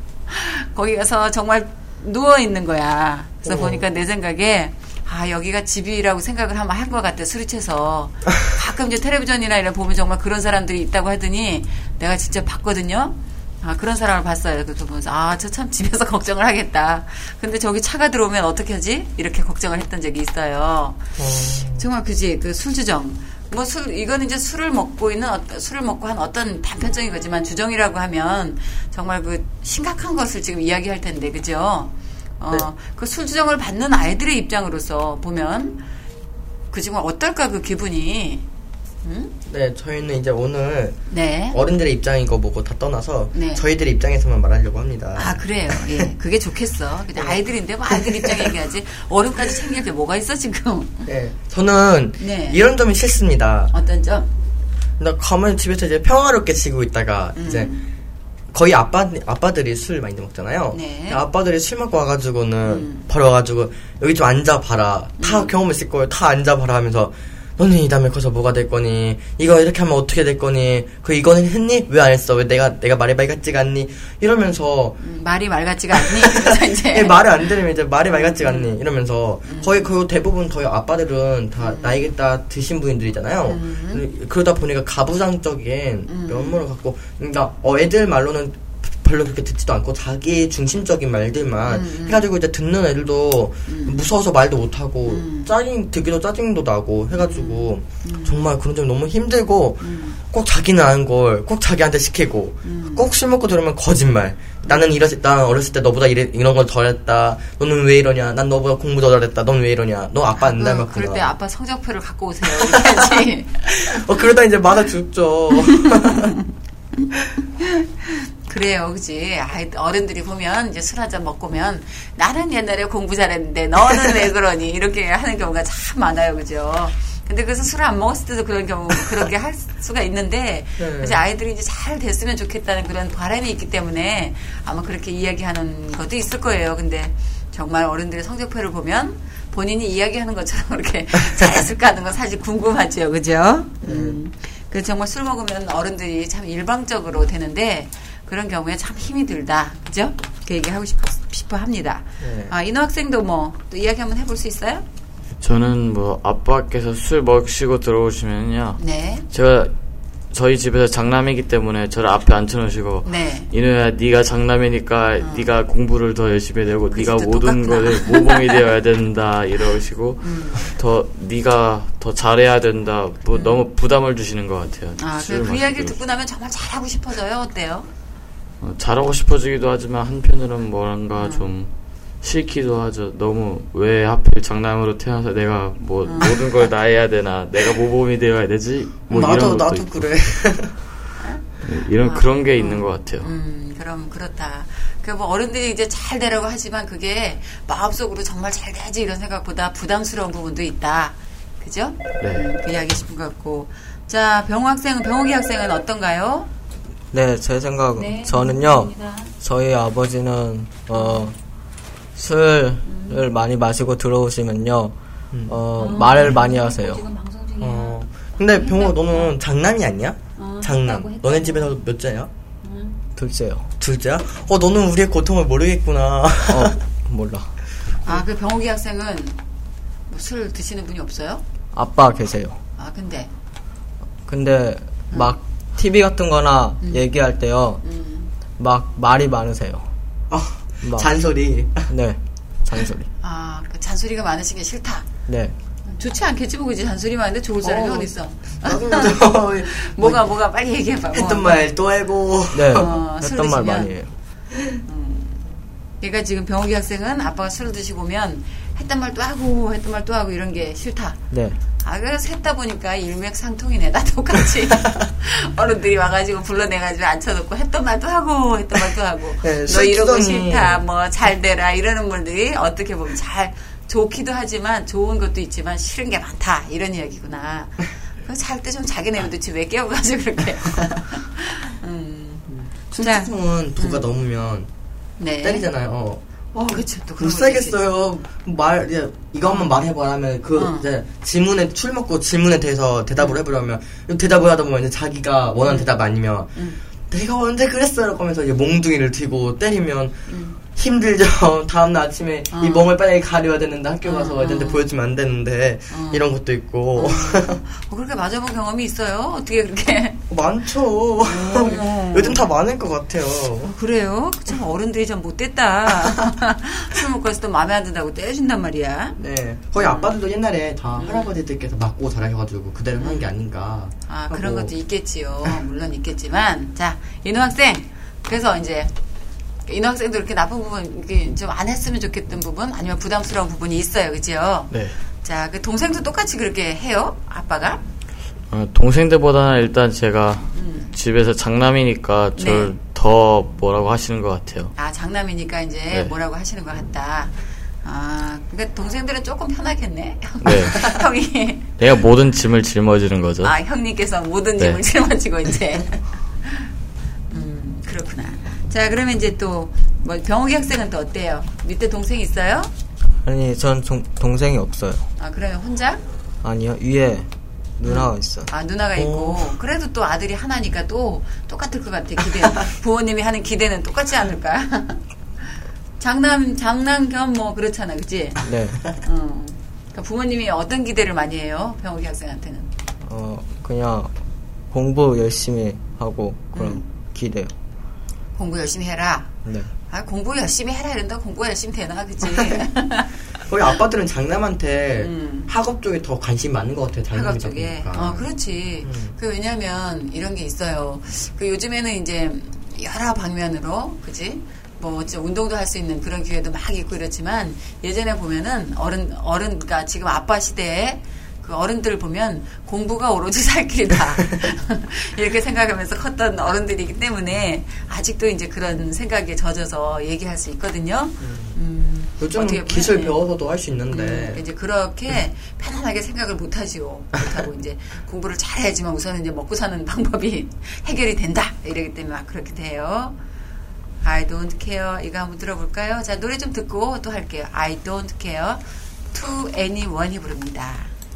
거기 가서 정말 누워 있는 거야. 그래서 보니까 내 생각에 아 여기가 집이라고 생각을 한번 한 것 같아. 술이 채서 가끔 이제 텔레비전이나 이런 보면 정말 그런 사람들이 있다고 하더니 내가 직접 봤거든요. 아, 그런 사람을 봤어요. 그래서 보면서, 아, 저 참 집에서 걱정을 하겠다. 근데 저기 차가 들어오면 어떻게 하지? 이렇게 걱정을 했던 적이 있어요. 정말 그지? 그 술주정. 뭐 이거는 이제 술을 먹고 한 어떤 단편적인 거지만 주정이라고 하면 정말 그 심각한 것을 지금 이야기할 텐데, 그죠? 네. 그 술주정을 받는 아이들의 입장으로서 보면, 그 정말 어떨까, 그 기분이. 네, 저희는 이제 오늘 네. 어른들의 입장인 거 보고 다 떠나서 네. 저희들의 입장에서만 말하려고 합니다. 아, 그래요. 예. 그게 좋겠어. 근데 아이들인데 뭐 아이들 입장에 얘기하지. 어른까지 챙길 게 뭐가 있어, 지금. 네, 저는 네. 이런 점이 싫습니다. 어떤 점? 나 가만히 집에서 이제 평화롭게 지고 있다가 이제 거의 아빠들이 술 많이 먹잖아요. 네. 아빠들이 술 먹고 와가지고는 바로 와가지고 여기 좀 앉아봐라. 다 경험 있을 거예요. 다 앉아봐라 하면서 너는 이 다음에 커서 뭐가 될 거니? 이거 이렇게 하면 어떻게 될 거니? 이거는 했니? 왜 안 했어? 왜 내가 말이 말 같지가 않니? 이러면서 말이 말 같지가 않니? 그래서 이제. 예, 말을 안 들으면 이제 말이 말 같지가 않니? 이러면서 거의 그 대부분 저희 아빠들은 다 나이가 다 드신 분들이잖아요. 그러다 보니까 가부장적인 면모를 갖고 그러니까 애들 말로는 별로 그렇게 듣지도 않고 자기 중심적인 말들만 해가지고 이제 듣는 애들도 무서워서 말도 못하고 듣기도 짜증도 나고 해가지고 정말 그런 점이 너무 힘들고 꼭 자기는 아는 걸 꼭 자기한테 시키고 꼭 술 먹고 들으면 거짓말. 난 어렸을 때 너보다 이런 걸 덜했다. 너는 왜 이러냐? 난 너보다 공부 더 잘했다. 넌 왜 이러냐? 너 아빠 안 닮았구나. 그럴 때 아빠 성적표를 갖고 오세요. 이렇게 하지. 그러다 이제 맞아 죽죠. 그래요, 그지? 어른들이 보면, 이제 술 한잔 먹고면, 나는 옛날에 공부 잘했는데, 너는 왜 그러니? 이렇게 하는 경우가 참 많아요, 그죠? 근데 그래서 술을 안 먹었을 때도 그렇게 할 수가 있는데, 이제 아이들이 이제 잘 됐으면 좋겠다는 그런 바람이 있기 때문에, 아마 그렇게 이야기하는 것도 있을 거예요. 근데, 정말 어른들의 성적표를 보면, 본인이 이야기하는 것처럼 그렇게 잘했을까 하는 건 사실 궁금하죠, 그죠? 그래서 정말 술 먹으면 어른들이 참 일방적으로 되는데, 그런 경우에 참 힘이 들다. 그죠? 그 얘기 하고 싶어 합니다. 네. 아, 인호 학생도 뭐, 또 이야기 한번 해볼 수 있어요? 저는 뭐 아빠께서 술 먹시고 들어오시면요. 네. 저희 집에서 장남이기 때문에 저를 앞에 앉혀놓으시고 네. 이노야 네가 장남이니까 네가 공부를 더 열심히 해야 되고 네가 진짜 모든 똑같구나. 거를 모범이 되어야 된다 이러시고 네가 더 잘해야 된다 뭐 너무 부담을 주시는 것 같아요. 아, 술 그 이야기를 마시고. 듣고 나면 정말 잘하고 싶어져요. 어때요? 잘하고 싶어지기도 하지만 한편으로는 뭐랄까 좀 싫기도 하죠. 너무 왜 하필 장남으로 태어나서 내가 뭐 모든 걸 다 해야 되나? 내가 모범이 되어야 되지? 뭐 이런 것도 나도 있고. 그래. 그런 게 있는 것 같아요. 그럼 그렇다. 그 뭐 어른들이 이제 잘 되라고 하지만 그게 마음속으로 정말 잘 돼야지 이런 생각보다 부담스러운 부분도 있다. 그죠? 네. 그 이야기 싶은 것 같고. 자, 병욱이 학생은 어떤가요? 네, 제 생각, 네, 저는요, 감사합니다. 저희 아버지는, 술을 많이 마시고 들어오시면요, 말을 많이 하세요. 지금 방송 중이야. 근데 병호 너는 장남이 아니야? 장남. 너네 집에서 몇째야? 둘째요. 둘째야? 너는 우리의 고통을 모르겠구나. 몰라. 아, 그 병욱이 학생은 뭐 술 드시는 분이 없어요? 아빠 계세요. 아, 근데, 막, TV 같은 거나 얘기할 때요, 막, 말이 많으세요. 막. 잔소리. 네, 잔소리. 아, 그 잔소리가 많으신 게 싫다. 네. 좋지 않겠지, 뭐, 그지? 잔소리 많은데 좋을 사람이 어딨어? 나도 뭐가, 빨리 얘기해봐. 했던 말 또 해고. 네, 술 했던 말 드시면? 많이 해요. 그러니까 지금 병욱이 학생은 아빠가 술을 드시고 오면 했던 말 또 하고 했던 말 또 하고 이런 게 싫다. 네. 아, 그래서 했다 보니까 일맥상통이네. 나 똑같이. 어른들이 와가지고 불러내가지고 앉혀놓고 했던 말도 하고, 했던 말도 하고. 네, 너 이러고 실수더니. 싫다, 뭐, 잘 되라, 이러는 분들이 어떻게 보면 좋기도 하지만, 좋은 것도 있지만, 싫은 게 많다. 이런 이야기구나. 잘 때 좀 자기네 도대체 왜 깨워가지고 그렇게. 충치통은 도가 넘으면 네. 때리잖아요. 그렇죠. 또 못 그런 살겠어요. 이거 한번 말해봐라 하면 이제 질문에 술 먹고 질문에 대해서 대답을 해보려면 대답을 하다 보면 이제 자기가 원하는 대답 아니면 내가 언제 그랬어요 하면서 이제 몽둥이를 들고 때리면 힘들죠. 다음날 아침에 이 멍을 빨리 가려야 되는데 학교 가서 애들한테 보여주면 안 되는데 이런 것도 있고 그렇게 맞아본 경험이 있어요? 어떻게 그렇게? 많죠. 요즘 다 많을 것 같아요. 그래요? 참 어른들이 좀 못됐다. 술 먹고 와서 또 마음에 안 든다고 때려준단 말이야. 네, 거의 아빠들도 옛날에 다 할아버지들께서 맞고 자라셔가지고 그대로 하는 게 아닌가. 그런 것도 있겠지요. 물론 있겠지만. 자, 인호 학생. 그래서 이제 인호 학생도 이렇게 나쁜 부분, 좀 안 했으면 좋겠던 부분, 아니면 부담스러운 부분이 있어요. 그죠? 네. 자, 그 동생도 똑같이 그렇게 해요? 아빠가? 동생들보다는 일단 제가 집에서 장남이니까 저를 네. 더 뭐라고 하시는 것 같아요. 장남이니까 이제 네. 뭐라고 하시는 것 같다. 그러니까 동생들은 조금 편하겠네. 네. 형이. 내가 모든 짐을 짊어지는 거죠. 형님께서 모든 네. 짐을 짊어지고 이제. 그렇구나. 자, 그러면 이제 또, 병욱이 학생은 또 어때요? 밑에 동생 있어요? 아니, 전 동생이 없어요. 그러면 혼자? 아니요, 위에 누나가 있어요. 누나가 있고. 그래도 또 아들이 하나니까 또 똑같을 것 같아, 기대. 부모님이 하는 기대는 똑같지 않을까? 장남 겸 그렇잖아, 그치? 네. 그러니까 부모님이 어떤 기대를 많이 해요? 병욱이 학생한테는? 그냥 공부 열심히 하고 그런 기대요. 공부 열심히 해라. 네. 공부 열심히 해라 이런다 공부 열심히 되나, 그치? 거의 아빠들은 장남한테 학업 쪽에 더 관심 많은 것 같아요. 학업 장남이다 쪽에. 보니까. 그렇지. 왜냐면 이런 게 있어요. 요즘에는 이제 여러 방면으로, 그지? 운동도 할 수 있는 그런 기회도 막 있고 이렇지만 예전에 보면은 그러니까 지금 아빠 시대에 그 어른들 보면 공부가 오로지 살 길이다. 이렇게 생각하면서 컸던 어른들이기 때문에 아직도 이제 그런 생각에 젖어서 얘기할 수 있거든요. 요즘 기술 배워서도 할 수 있는데. 이제 그렇게 편안하게 생각을 못 하지요. 못하고 이제 공부를 잘해야지만 우선은 이제 먹고 사는 방법이 해결이 된다. 이러기 때문에 막 그렇게 돼요. I don't care. 이거 한번 들어볼까요? 자, 노래 좀 듣고 또 할게요. I don't care. To anyone이 부릅니다.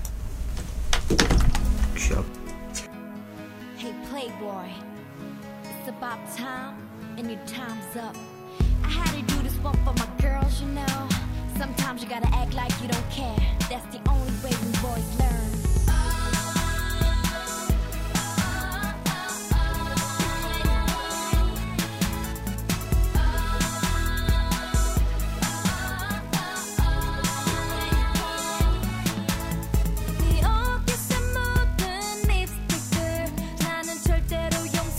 취업. Hey Playboy, it's about time and your time's up. I had to do this one for my girls, you know. Sometimes you gotta act like you don't care. That's the only way we boys learn.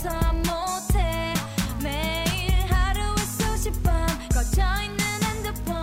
거쳐 있는 핸드폰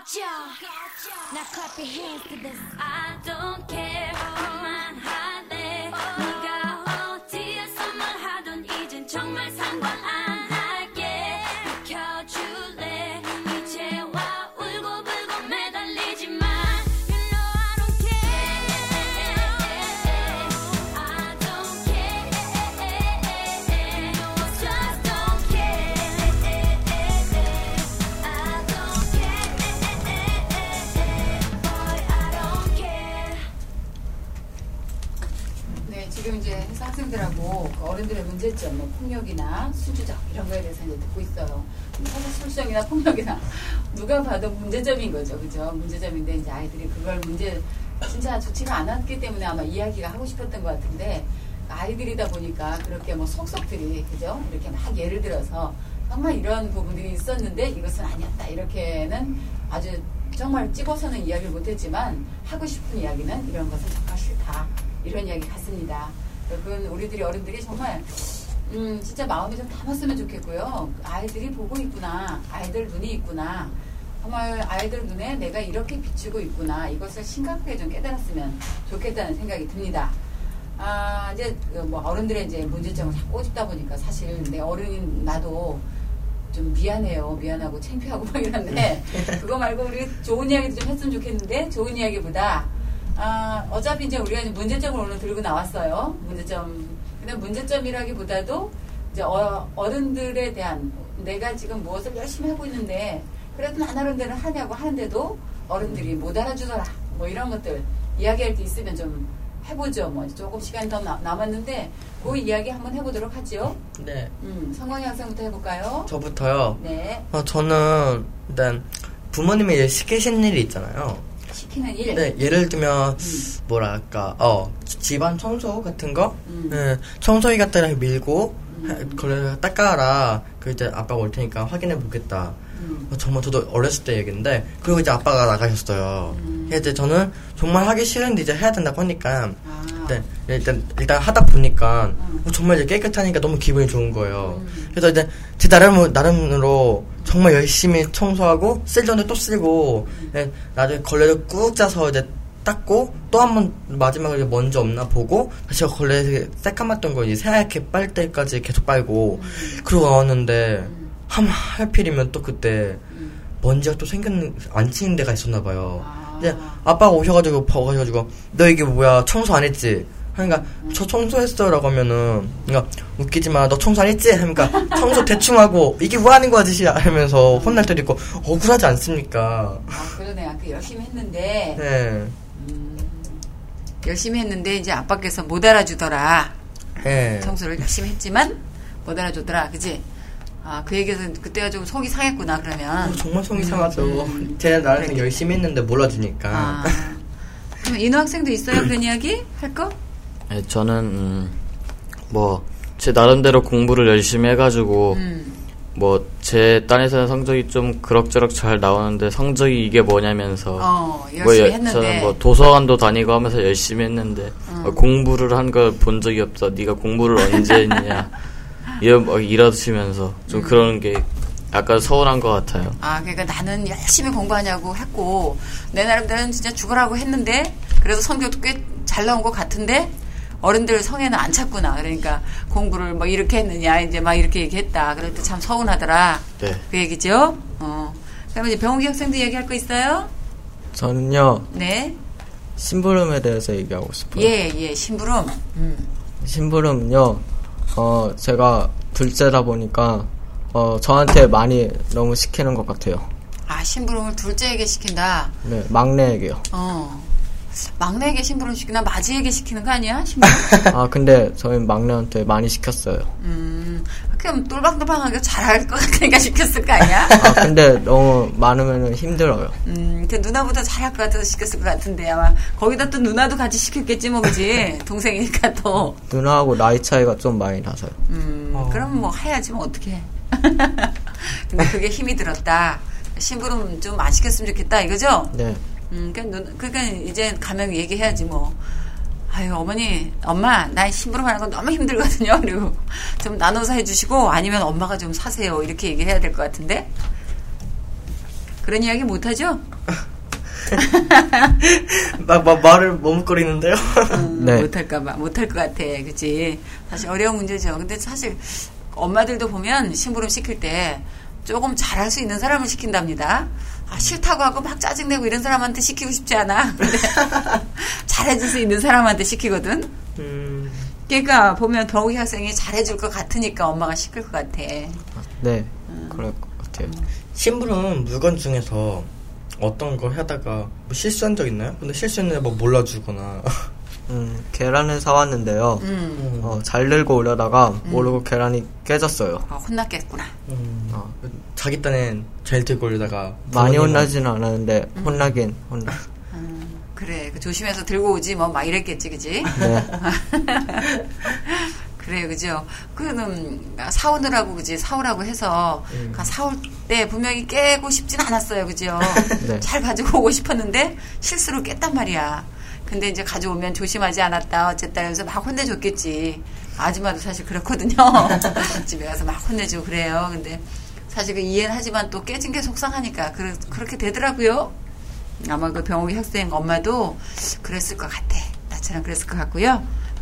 Now clap your hands to this. I don't care. 그만할래. 네가 어디에서 말하던 이젠 정말 상관 안 할게. 켜줄래. 이제와 울고불고 매달리지 마. You know I don't care. I don't care. No, I just don't care. I don't care. Boy, I don't care. 네, 지금 이제 회사 학생들하고 그 어른들의 문제점, 뭐 폭력이나 수주적 이런 거에 대해서 이제 듣고 있어요. 근데 사실 술정이나 폭력이나 누가 봐도 문제점인 거죠, 그죠? 문제점인데 이제 아이들이 그걸 진짜 좋지가 않았기 때문에 아마 이야기가 하고 싶었던 것 같은데 아이들이다 보니까 그렇게 뭐 속속들이 그죠? 이렇게 막 예를 들어서 정말 이런 부분들이 있었는데 이것은 아니었다 이렇게는 아주 정말 집어서는 이야기를 못했지만 하고 싶은 이야기는 이런 것은 정말 싫다 이런 이야기 같습니다. 그건 우리들이 어른들이 정말 진짜 마음에 좀 담았으면 좋겠고요. 아이들이 보고 있구나, 아이들 눈이 있구나, 정말 아이들 눈에 내가 이렇게 비추고 있구나 이것을 심각하게 좀 깨달았으면 좋겠다는 생각이 듭니다. 이제 뭐 어른들의 이제 문제점을 다 꼬집다 보니까 사실 내 어른인 나도 좀 미안하고 창피하고 막 이런데 그거 말고 우리 좋은 이야기도 좀 했으면 좋겠는데 좋은 이야기보다 어차피 이제 우리가 문제점을 오늘 들고 나왔어요. 근데 문제점이라기보다도 이제 어른들에 대한 내가 지금 무엇을 열심히 하고 있는데 그래도 난 어른들은 하냐고 하는데도 어른들이 못 알아주더라. 뭐 이런 것들 이야기할 게 있으면 좀 해보죠. 뭐 조금 시간이 더 남았는데 그 이야기 한번 해보도록 하죠. 네. 성광이 학생부터 해볼까요? 저부터요. 네. 저는 일단 부모님이 이제 시키신 일이 있잖아요. 시키는 일. 네, 예를 들면 뭐랄까, 집안 청소 같은 거, 네, 청소기 갖다가 밀고 그걸 닦아라. 그 이제 아빠가 올 테니까 확인해 보겠다. 정말 저도 어렸을 때 얘기인데 그리고 이제 아빠가 나가셨어요. 이제 저는 정말 하기 싫은데 이제 해야 된다고 하니까 네, 일단 하다 보니까 정말 이제 깨끗하니까 너무 기분이 좋은 거예요. 그래서 이제 제 나름으로 정말 열심히 청소하고 쓸 정도 또 쓰고 네, 나중에 걸레를 꾹 짜서 이제 닦고 또 한 번 마지막으로 먼지 없나 보고 다시 걸레 새까맣던 거 이제 새하얗게 빨 때까지 계속 빨고 그러고 나왔는데 하필이면 또 그때 먼지가 또 안 치는 데가 있었나 봐요. 이제 아빠가 오셔가지고 봐가지고 너 이게 뭐야 청소 안 했지? 그러니까 저 청소했어 라고 하면은 그러니까 웃기지 마 너 청소 안 했지? 그러니까 청소 대충 하고 이게 뭐 하는 거야 짓이야 하면서 혼날 때도 있고 억울하지 않습니까? 그러네. 아까 열심히 했는데 네. 열심히 했는데 이제 아빠께서 못 알아주더라. 네. 청소를 열심히 했지만 못 알아주더라. 그지? 그 얘기에서 그때가 좀 속이 상했구나 그러면. 정말 속이 상하죠. 제가 나름 열심히 했는데 몰라주니까. 그럼 인호 학생도 있어요? 그런 이야기? 할 거? 네, 저는 제 나름대로 공부를 열심히 해가지고 제 딴에서는 성적이 좀 그럭저럭 잘 나오는데 성적이 이게 뭐냐면서 열심히 했는데 저는 도서관도 다니고 하면서 열심히 했는데 공부를 한 걸 본 적이 없어. 네가 공부를 언제 했냐 이러시면서 좀 그런 게 약간 서운한 것 같아요. 그러니까 나는 열심히 공부하냐고 했고 내 나름대로는 진짜 죽으라고 했는데 그래도 성적도 꽤 잘 나온 것 같은데 어른들 성에는 안 찼구나. 그러니까 공부를 뭐 이렇게 했느냐 이제 막 이렇게 얘기했다. 그럴 때 참 서운하더라. 네. 그 얘기죠. 그러면 이제 병욱이 학생도 얘기할 거 있어요? 저는요. 네. 심부름에 대해서 얘기하고 싶어요. 예, 심부름. 심부름은요. 제가 둘째다 보니까 저한테 많이 너무 시키는 것 같아요. 심부름을 둘째에게 시킨다. 네, 막내에게요. 막내에게 심부름 시키나 마지에게 시키는 거 아니야? 심부름? 근데 저희 막내한테 많이 시켰어요. 그럼 똘방똘방하게 잘할 것 같으니까 시켰을 거 아니야? 근데 너무 많으면 힘들어요. 그 누나보다 잘할 것 같아서 시켰을 것 같은데 아마 거기다 또 누나도 같이 시켰겠지 뭐 그지? 동생이니까 또. 누나하고 나이 차이가 좀 많이 나서요. 그럼 뭐 해야지 뭐 어떡해. 근데 그게 힘이 들었다. 심부름 좀 안 시켰으면 좋겠다 이거죠? 네. 그러니까 이제 가면 얘기해야지 뭐. 엄마 나 심부름 하는 건 너무 힘들거든요. 그리고 좀 나눠서 해주시고 아니면 엄마가 좀 사세요 이렇게 얘기해야 될 것 같은데. 그런 이야기 못하죠? 막 말을 머뭇거리는데요. 네. 못할까봐 못할 것 같아, 그치? 사실 어려운 문제죠. 근데 사실 엄마들도 보면 심부름 시킬 때 조금 잘할 수 있는 사람을 시킨답니다. 싫다고 하고 막 짜증내고 이런 사람한테 시키고 싶지 않아. 근데 잘해줄 수 있는 사람한테 시키거든. 그러니까 보면 병욱이 학생이 잘해줄 것 같으니까 엄마가 시킬 것 같아. 네, 그럴 것 같아요. 심부름 물건 중에서 어떤 거 하다가 뭐 실수한 적 있나요? 근데 실수했는데 뭐 몰라주거나. 계란을 사왔는데요. 잘 들고 오려다가 모르고 계란이 깨졌어요. 혼났겠구나. 자기 딴엔 잘 들고 오려다가 많이 혼나지는 않았는데 혼나긴 혼나. 그래, 조심해서 들고 오지 뭐 막 이랬겠지, 그지? 네. 그래요, 그죠? 사오느라고, 그지? 사오라고 해서, 사올 때 분명히 깨고 싶진 않았어요, 그죠? 네. 잘 가지고 오고 싶었는데, 실수로 깼단 말이야. 근데 이제 가져오면 조심하지 않았다, 어쨌다, 이러면서 막 혼내줬겠지. 아줌마도 사실 그렇거든요. 집에 가서 막 혼내주고 그래요. 근데 사실 이해는 하지만 또 깨진 게 속상하니까, 그렇게 되더라고요. 아마 그 병욱이 학생 엄마도 그랬을 것 같아. 나처럼 그랬을 것 같고요.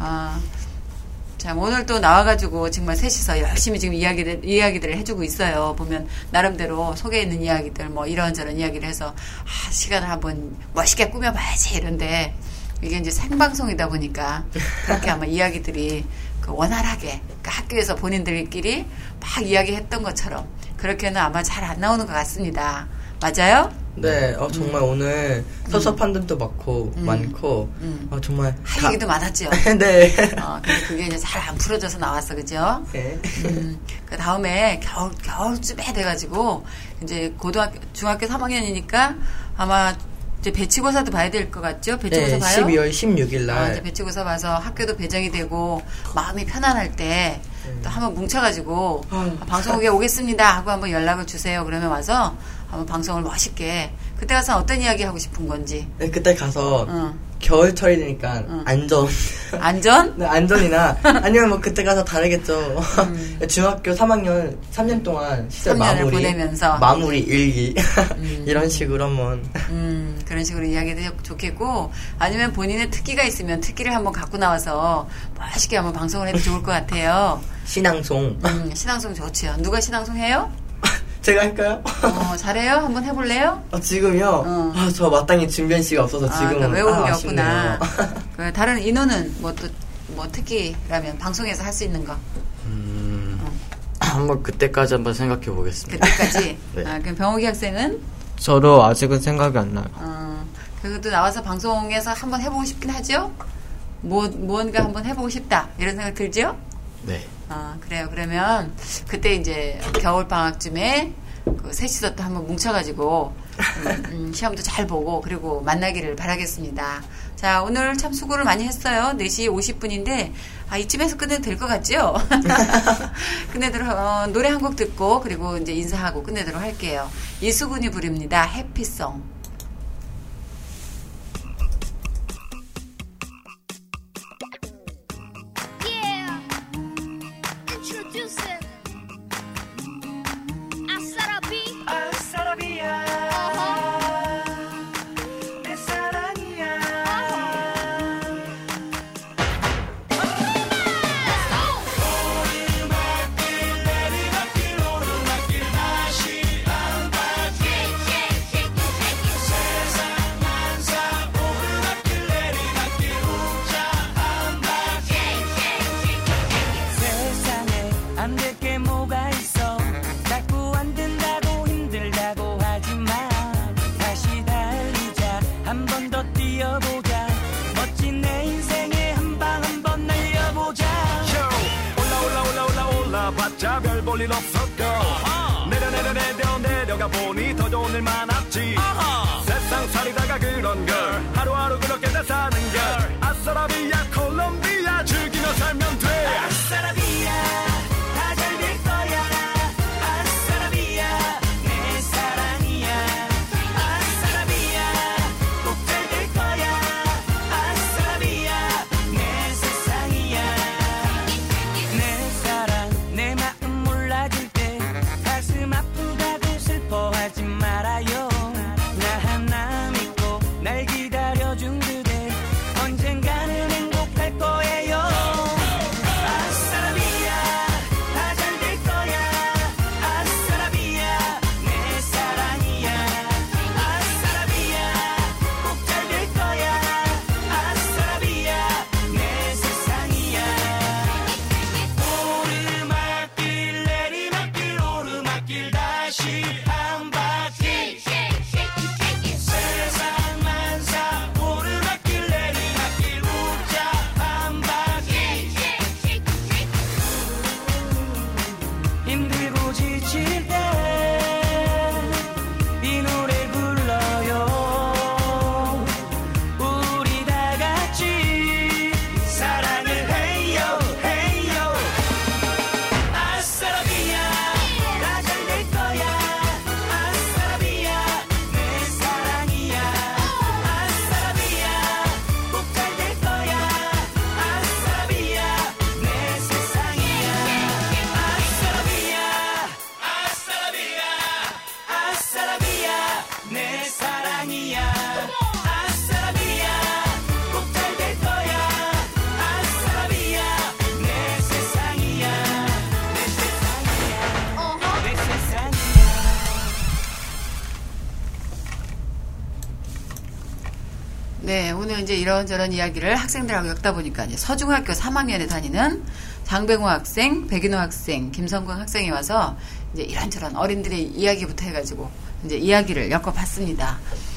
자, 오늘 또 나와가지고 정말 셋이서 열심히 지금 이야기들을 해주고 있어요. 보면 나름대로 속에 있는 이야기들 뭐 이런저런 이야기를 해서 시간을 한번 멋있게 꾸며봐야지 이런데 이게 이제 생방송이다 보니까 그렇게 아마 이야기들이 원활하게 학교에서 본인들끼리 막 이야기했던 것처럼 그렇게는 아마 잘 안 나오는 것 같습니다. 맞아요? 네, 정말 오늘 섭섭한 점도 많고, 정말. 할 얘기도 많았죠? 네. 근데 그게 이제 잘 안 풀어져서 나왔어, 그죠? 네. 그 다음에 겨울쯤에 돼가지고, 이제 중학교 3학년이니까 아마 이제 배치고사도 봐야 될 것 같죠? 배치고사 네, 봐요? 12월 16일날. 이제 배치고사 봐서 학교도 배정이 되고, 마음이 편안할 때, 또 한번 뭉쳐가지고, 방송국에 오겠습니다 하고 한번 연락을 주세요. 그러면 와서 한번 방송을 멋있게, 그때 가서 어떤 이야기 하고 싶은 건지. 네, 그때 가서, 겨울철이니까, 안전. 안전? 네, 안전이나, 아니면 뭐 그때 가서 다르겠죠. 중학교 3학년, 3년 동안 시절 3년을 보내면서. 마무리 일기. 이런 식으로 한번. 그런 식으로 이야기도 좋겠고, 아니면 본인의 특기가 있으면 특기를 한번 갖고 나와서 멋있게 한번 방송을 해도 좋을 것 같아요. 신앙송. 신앙송 좋지요. 누가 신앙송 해요? 제가 할까요? 잘해요? 한번 해볼래요? 지금요? 저 마땅히 준비한 시가 없어서 지금 외우는 게 없구나. 다른 인호는 뭐 특기라면 방송에서 할 수 있는 거. 한번 그때까지 한번 생각해 보겠습니다. 그때까지? 네. 그럼 병욱이 학생은? 저도 아직은 생각이 안 나요. 그래도 나와서 방송에서 한번 해보고 싶긴 하죠? 무언가 한번 해보고 싶다. 이런 생각 들죠? 네. 그래요. 그러면 그때 이제 겨울방학쯤에 셋이서 또 한번 뭉쳐가지고 시험도 잘 보고 그리고 만나기를 바라겠습니다. 자, 오늘 참 수고를 많이 했어요. 4시 50분인데 이쯤에서 끝내도 될 것 같죠? 끝내도록 노래 한 곡 듣고 그리고 이제 인사하고 끝내도록 할게요. 이수근이 부릅니다. 해피송. 볼일 없었고 내려가 보니 더 좋은 일 많았지. 세상 살이다가 그런 걸 하루하루 그렇게 다 사는 걸. 아싸라비아 콜롬비아 즐기며 살면 돼. 아싸라비아 다 잘 될 거야. 아싸라비아 내 사랑이야. 아싸라비아 꼭 잘 될 거야. 아싸라비아 내 세상이야. 내 사랑 내 마음 몰라줄 때 가슴 아프다고 슬퍼하지 말아요. 네, 오늘 이제 이런저런 이야기를 학생들하고 엮다 보니까 이제 서중학교 3학년에 다니는 장병호 학생, 백인호 학생, 김성광 학생이 와서 이제 이런저런 어린들의 이야기부터 해가지고 이제 이야기를 엮어봤습니다.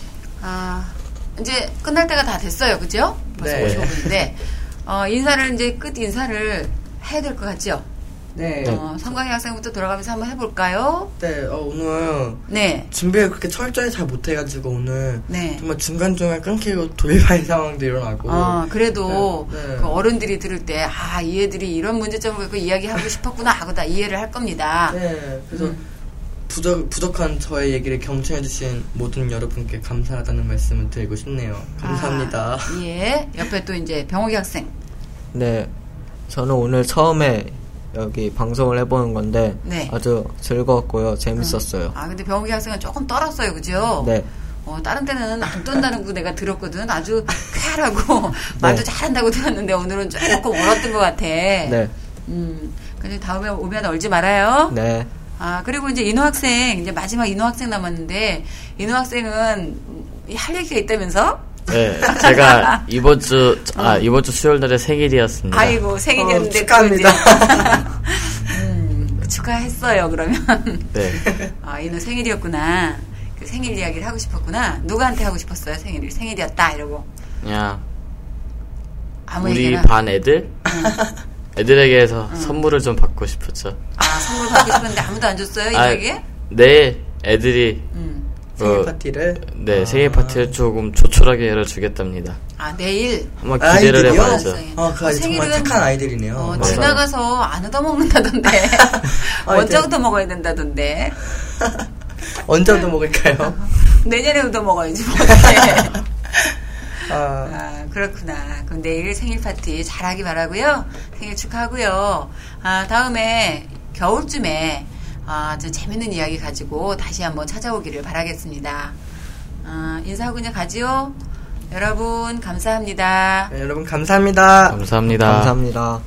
이제 끝날 때가 다 됐어요, 그죠? 벌써 네. 55분인데 인사를 이제 끝 인사를 해야 될 것 같죠? 네. 성광희 학생부터 돌아가면서 한번 해볼까요? 네, 오늘 네. 준비를 그렇게 철저히 잘 못해가지고 오늘 네. 정말 중간중간 끊기고 돌발 상황도 일어나고 그래도 네, 네. 그 어른들이 들을 때, 이 애들이 이런 문제점을 갖고 이야기하고 싶었구나 하고 다 이해를 할 겁니다. 네, 그래서 부족한 저의 얘기를 경청해주신 모든 여러분께 감사하다는 말씀을 드리고 싶네요. 감사합니다. 예. 옆에 또 이제 병옥이 학생. 네, 저는 오늘 처음에 여기 방송을 해보는 건데 네. 아주 즐거웠고요. 재밌었어요. 근데 병옥이 학생은 조금 떨었어요, 그죠? 네. 다른 때는 안 떤다는 거 내가 들었거든. 아주 쾌활하고 말도 잘한다고 들었는데 오늘은 조금 얼었던 것 같아. 네. 근데 다음에 오면 얼지 말아요. 네. 그리고 이제 인호 학생, 이제 마지막 인호 학생 남았는데, 인호 학생은 할 얘기가 있다면서? 네, 제가 이번 주 수요일 날에 생일이었습니다. 아이고, 생일이었는데. 축하합니다. 축하했어요, 그러면. 네. 인호 생일이었구나. 그 생일 이야기를 하고 싶었구나. 누구한테 하고 싶었어요, 생일이었다, 이러고. 그냥, 아무 우리 얘기나. 반 애들? 애들에게서 선물을 좀 받고 싶었죠. 선물 받고 싶었는데 아무도 안 줬어요, 이야기에? 내일 애들이, 생일 파티를? 네, 생일 파티를 조금 조촐하게 열어주겠답니다. 내일? 한번 기대를 아이들이요? 해봐야죠. 그 아이 정말 착한 아이들이네요. 지나가서 안 얻어먹는다던데. 먼저 얻어먹어야 된다던데. 언제 얻어먹을까요? 내년에 얻어먹어야지, 뭐. 그렇구나. 그럼 내일 생일 파티 잘하기 바라고요. 생일 축하하고요. 다음에 겨울쯤에 좀 재밌는 이야기 가지고 다시 한번 찾아오기를 바라겠습니다. 인사하고 그냥 가지요. 여러분 감사합니다. 네, 여러분 감사합니다. 감사합니다. 감사합니다.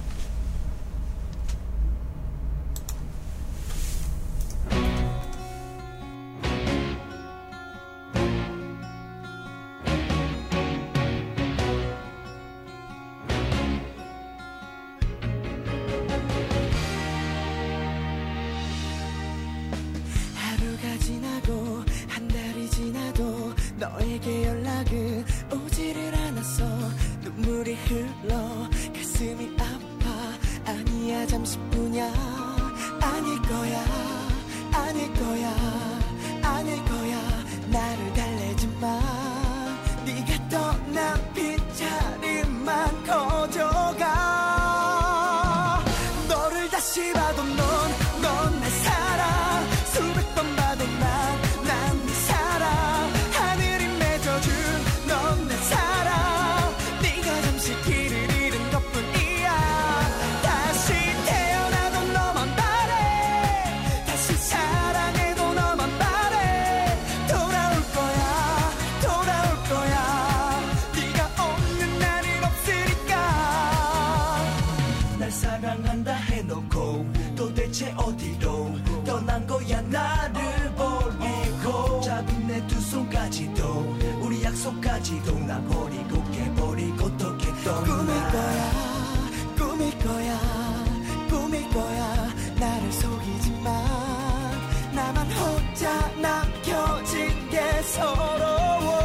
하루가 지나고 한 달이 지나도 너에게 연락은 오지를 않았어. 눈물이 흘러 가슴이 아파. 아니야 잠시뿐이야. 아닐 거야 아닐 거야 아닐 거야. 나를 달래지 마. 네가 떠난 빈자리만 커져가. 너를 다시 봐도 넌 내 사랑. 수백 번 봐도 난 네 사랑. 하늘이 맺어준 넌 내 사랑. 네가 잠시 길을 잃은 것뿐이야. 다시 태어나도 너만 바래. 다시 사랑해도 너만 바래. 돌아올 거야 돌아올 거야. 네가 없는 날은 없으니까. 날 사랑한다 해놓고 도대체 어디로 떠난 거야 나를 버리고. 잡은 내 두 손까지도 우리 약속까지도 나 버리고 깨버리고 어떻게 떠나. 꿈일 거야 꿈일 거야 꿈일 거야. 나를 속이지만 나만 혼자 남겨진 게 서러워.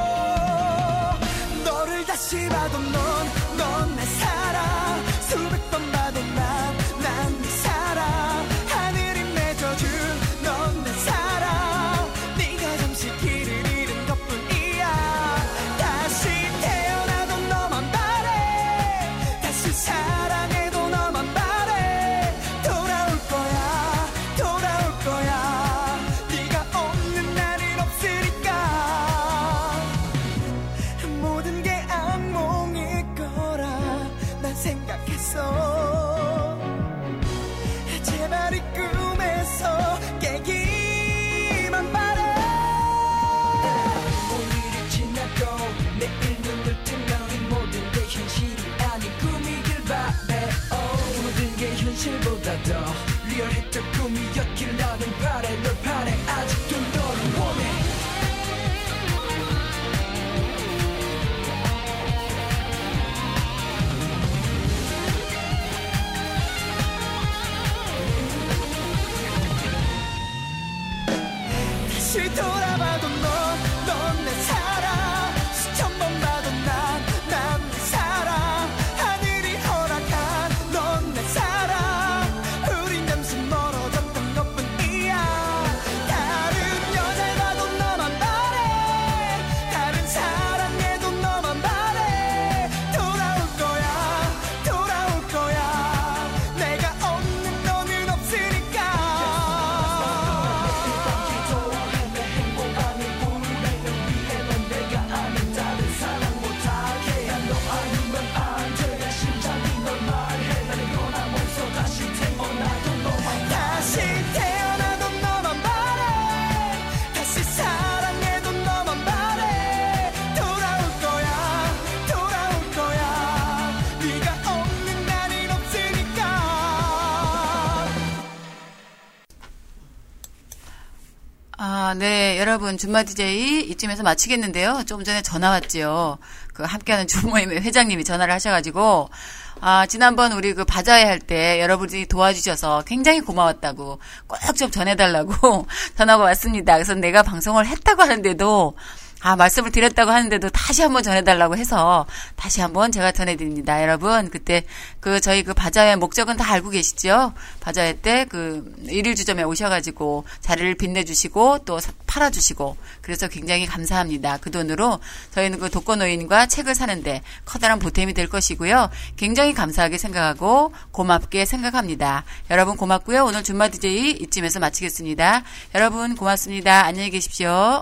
너를 다시 봐도 넌 내 사랑. 수백 번 봐도 난 네 사랑. 하늘이 맺어준 넌 내 사랑. 네가 잠시 길을 잃은 것뿐이야. 다시 태어나도 너만 바래. 다시 사랑해도 너만 바래. 돌아올 거야 돌아올 거야. 네가 없는 날은 없으니까. 모든 게 악몽일 거라 난 생각했어. 제발 이 꿈에서 깨기만 바래. 오늘이 지나고 내일 눈을 뜨면 이 모든 게 현실이 아닌 꿈이길 바래. 모든 게 현실보다 더 리얼했던 꿈이었길 나는 바래. 널 바래 아직도 너를 원해. 여러분, 준마 DJ 이쯤에서 마치겠는데요. 조금 전에 전화 왔지요. 그 함께하는 주모임의 회장님이 전화를 하셔가지고, 지난번 우리 그 바자회 할 때 여러분들이 도와주셔서 굉장히 고마웠다고 꼭 좀 전해달라고 전화가 왔습니다. 그래서 내가 방송을 했다고 하는데도 말씀을 드렸다고 하는데도 다시 한번 전해달라고 해서 다시 한번 제가 전해드립니다. 여러분, 그때 저희 바자회 목적은 다 알고 계시죠? 바자회 때 일일 주점에 오셔가지고 자리를 빛내주시고 또 팔아주시고 그래서 굉장히 감사합니다. 그 돈으로 저희는 독거노인과 책을 사는데 커다란 보탬이 될 것이고요. 굉장히 감사하게 생각하고 고맙게 생각합니다. 여러분 고맙고요. 오늘 준마 DJ 이쯤에서 마치겠습니다. 여러분 고맙습니다. 안녕히 계십시오.